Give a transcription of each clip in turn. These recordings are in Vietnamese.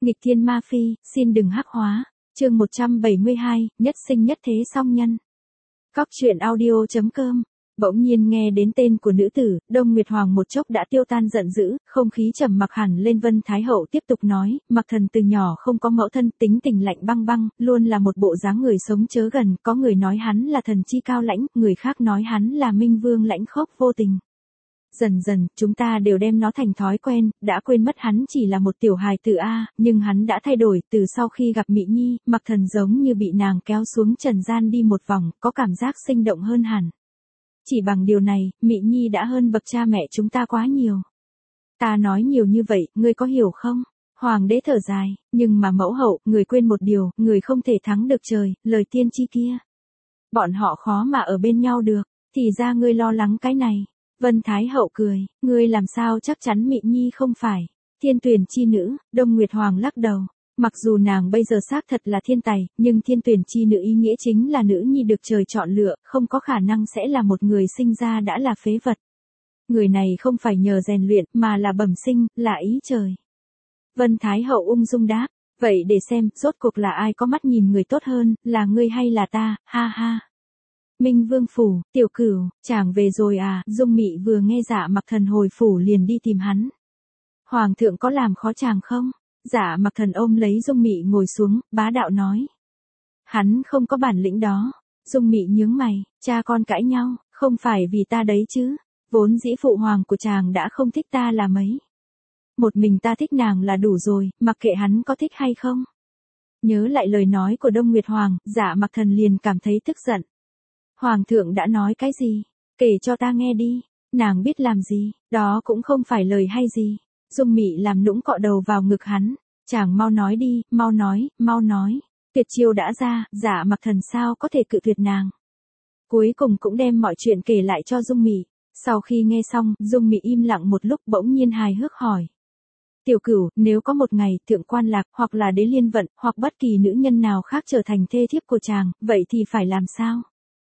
Nghịch thiên ma phi, xin đừng hắc hóa. Chương 172, nhất sinh nhất thế song nhân. Cóc truyện audio.com. Bỗng nhiên nghe đến tên của nữ tử, Đông Nguyệt Hoàng một chốc đã tiêu tan giận dữ, không khí trầm mặc hẳn lên. Vân Thái Hậu tiếp tục nói, Mặc Thần từ nhỏ không có mẫu thân, tính tình lạnh băng băng, luôn là một bộ dáng người sống chớ gần, có người nói hắn là thần chi cao lãnh, người khác nói hắn là Minh Vương lãnh khốc vô tình. Dần dần, chúng ta đều đem nó thành thói quen, đã quên mất hắn chỉ là một tiểu hài tử A, nhưng hắn đã thay đổi, từ sau khi gặp Mị Nhi, Mặc Thần giống như bị nàng kéo xuống trần gian đi một vòng, có cảm giác sinh động hơn hẳn. Chỉ bằng điều này, Mị Nhi đã hơn bậc cha mẹ chúng ta quá nhiều. Ta nói nhiều như vậy, ngươi có hiểu không? Hoàng đế thở dài, nhưng mà mẫu hậu, người quên một điều, người không thể thắng được trời, lời tiên tri kia. Bọn họ khó mà ở bên nhau được, thì ra ngươi lo lắng cái này. Vân Thái Hậu cười, ngươi làm sao chắc chắn Mị Nhi không phải thiên tuyển chi nữ. Đông Nguyệt Hoàng lắc đầu, mặc dù nàng bây giờ xác thật là thiên tài, nhưng thiên tuyển chi nữ ý nghĩa chính là nữ nhi được trời chọn lựa, không có khả năng sẽ là một người sinh ra đã là phế vật. Người này không phải nhờ rèn luyện, mà là bẩm sinh, là ý trời. Vân Thái Hậu ung dung đáp, vậy để xem, rốt cuộc là ai có mắt nhìn người tốt hơn, là ngươi hay là ta, ha ha. Minh Vương phủ, Tiểu Cửu, chàng về rồi à? Dung Mị vừa nghe Dạ Mặc Thần hồi phủ liền đi tìm hắn. Hoàng thượng có làm khó chàng không? Dạ Mặc Thần ôm lấy Dung Mị ngồi xuống, bá đạo nói. Hắn không có bản lĩnh đó. Dung Mị nhướng mày, cha con cãi nhau, không phải vì ta đấy chứ. Vốn dĩ phụ hoàng của chàng đã không thích ta là mấy. Một mình ta thích nàng là đủ rồi, mặc kệ hắn có thích hay không. Nhớ lại lời nói của Đông Nguyệt Hoàng, Dạ Mặc Thần liền cảm thấy tức giận. Hoàng thượng đã nói cái gì? Kể cho ta nghe đi. Nàng biết làm gì, đó cũng không phải lời hay gì. Dung Mị làm nũng cọ đầu vào ngực hắn. Chàng mau nói đi, mau nói, mau nói. Tuyệt chiêu đã ra, Dạ Mặc Thần sao có thể cự tuyệt nàng. Cuối cùng cũng đem mọi chuyện kể lại cho Dung Mị. Sau khi nghe xong, Dung Mị im lặng một lúc bỗng nhiên hài hước hỏi. Tiểu Cửu, nếu có một ngày, Thượng Quan Lạc, hoặc là Đế Liên Vận, hoặc bất kỳ nữ nhân nào khác trở thành thê thiếp của chàng, vậy thì phải làm sao?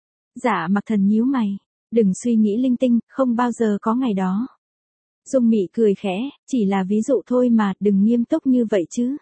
Dạ Mặc Thần nhíu mày, đừng suy nghĩ linh tinh, không bao giờ có ngày đó. Dung Mị cười khẽ, chỉ là ví dụ thôi mà, đừng nghiêm túc như vậy chứ.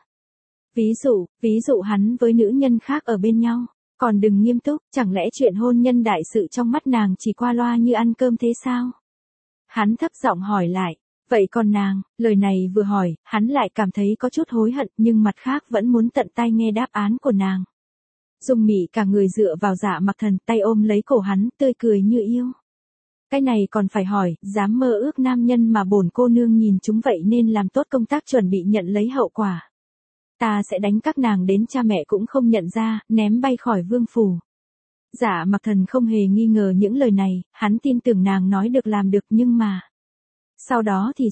Ví dụ hắn với nữ nhân khác ở bên nhau, còn đừng nghiêm túc, chẳng lẽ chuyện hôn nhân đại sự trong mắt nàng chỉ qua loa như ăn cơm thế sao? Hắn thấp giọng hỏi lại, vậy còn nàng? Lời này vừa hỏi, hắn lại cảm thấy có chút hối hận, nhưng mặt khác vẫn muốn tận tay nghe đáp án của nàng. Dung Mị cả người dựa vào Dạ Mặc Thần, tay ôm lấy cổ hắn, tươi cười như yêu. Cái này còn phải hỏi, dám mơ ước nam nhân mà bổn cô nương nhìn chúng vậy nên làm tốt công tác chuẩn bị nhận lấy hậu quả. Ta sẽ đánh các nàng đến cha mẹ cũng không nhận ra, ném bay khỏi vương phủ. Dạ Mặc Thần không hề nghi ngờ những lời này, hắn tin tưởng nàng nói được làm được, nhưng mà. Sau đó thì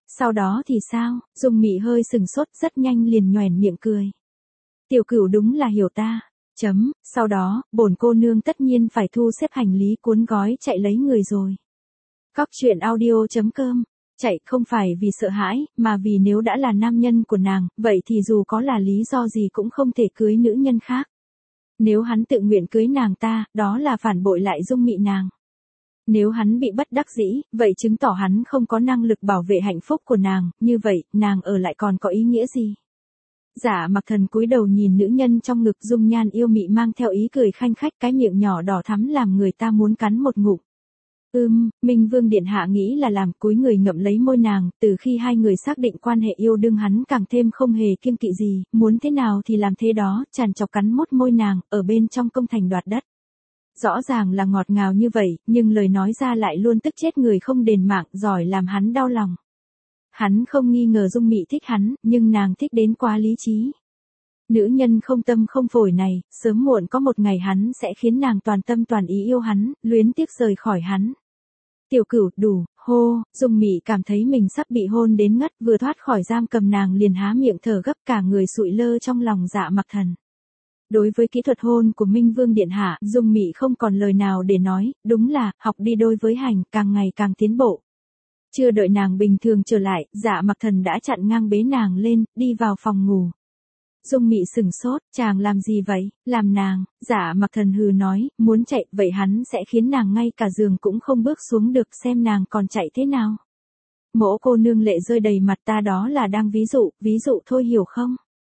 sao? Dung Mị hơi sừng sốt, rất nhanh liền nhoẻn miệng cười. Tiểu Cửu đúng là hiểu ta. Sau đó, bổn cô nương tất nhiên phải thu xếp hành lý cuốn gói chạy lấy người rồi. Cóc truyện audio.com. Chạy không phải vì sợ hãi, mà vì nếu đã là nam nhân của nàng, vậy thì dù có là lý do gì cũng không thể cưới nữ nhân khác. Nếu hắn tự nguyện cưới nàng ta, đó là phản bội lại Dung Mị nàng. Nếu hắn bị bất đắc dĩ, vậy chứng tỏ hắn không có năng lực bảo vệ hạnh phúc của nàng, như vậy, nàng ở lại còn có ý nghĩa gì? Dạ Mặc Thần cúi đầu nhìn nữ nhân trong ngực, dung nhan yêu mị mang theo ý cười khanh khách, cái miệng nhỏ đỏ thắm làm người ta muốn cắn một ngụm. Minh Vương điện hạ nghĩ là làm, cúi người ngậm lấy môi nàng, từ khi hai người xác định quan hệ yêu đương hắn càng thêm không hề kiêng kỵ gì, muốn thế nào thì làm thế đó, tràn trọc cắn mốt môi nàng, ở bên trong công thành đoạt đất. Rõ ràng là ngọt ngào như vậy, nhưng lời nói ra lại luôn tức chết người không đền mạng, giỏi làm hắn đau lòng. Hắn không nghi ngờ Dung Mị thích hắn, nhưng nàng thích đến quá lý trí. Nữ nhân không tâm không phổi này, sớm muộn có một ngày hắn sẽ khiến nàng toàn tâm toàn ý yêu hắn, luyến tiếc rời khỏi hắn. Tiểu Cửu, đủ, hô. Dung Mị cảm thấy mình sắp bị hôn đến ngất, vừa thoát khỏi giam cầm nàng liền há miệng thở gấp, cả người sụi lơ trong lòng Dạ Mặc Thần. Đối với kỹ thuật hôn của Minh Vương điện hạ, Dung Mị không còn lời nào để nói, đúng là, học đi đôi với hành, càng ngày càng tiến bộ. Chưa đợi nàng bình thường trở lại, Dạ Mặc Thần đã chặn ngang bế nàng lên, đi vào phòng ngủ. Dung Mị sừng sốt, chàng làm gì vậy? Làm nàng? Dạ Mặc Thần hừ nói, muốn chạy, vậy hắn sẽ khiến nàng ngay cả giường cũng không bước xuống được, xem nàng còn chạy thế nào. Mỗ cô nương lệ rơi đầy mặt, ta đó là đang ví dụ thôi, hiểu không?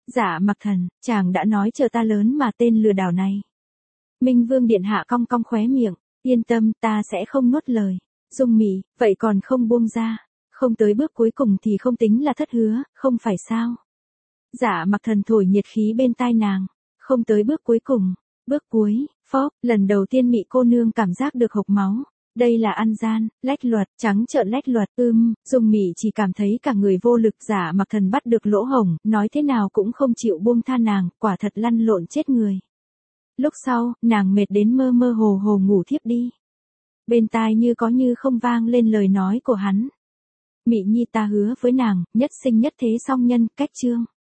Dạ Mặc Thần, chàng đã nói chờ ta lớn mà tên lừa đảo này. Minh Vương điện hạ cong cong khóe miệng, yên tâm ta sẽ không nuốt lời. Dung Mị, vậy còn không buông ra, không tới bước cuối cùng thì không tính là thất hứa, không phải sao? Dạ Mặc Thần thổi nhiệt khí bên tai nàng, không tới bước cuối cùng, bước cuối, phốc, lần đầu tiên Mị cô nương cảm giác được hộc máu. Đây là ăn gian, lách luật, trắng trợn lách luật, Dung Mị chỉ cảm thấy cả người vô lực. Dạ Mặc Thần bắt được lỗ hổng, nói thế nào cũng không chịu buông tha nàng, quả thật lăn lộn chết người. Lúc sau, nàng mệt đến mơ mơ hồ hồ ngủ thiếp đi. Bên tai như có như không vang lên lời nói của hắn. Mị Nhi ta hứa với nàng, nhất sinh nhất thế song nhân, cách chương.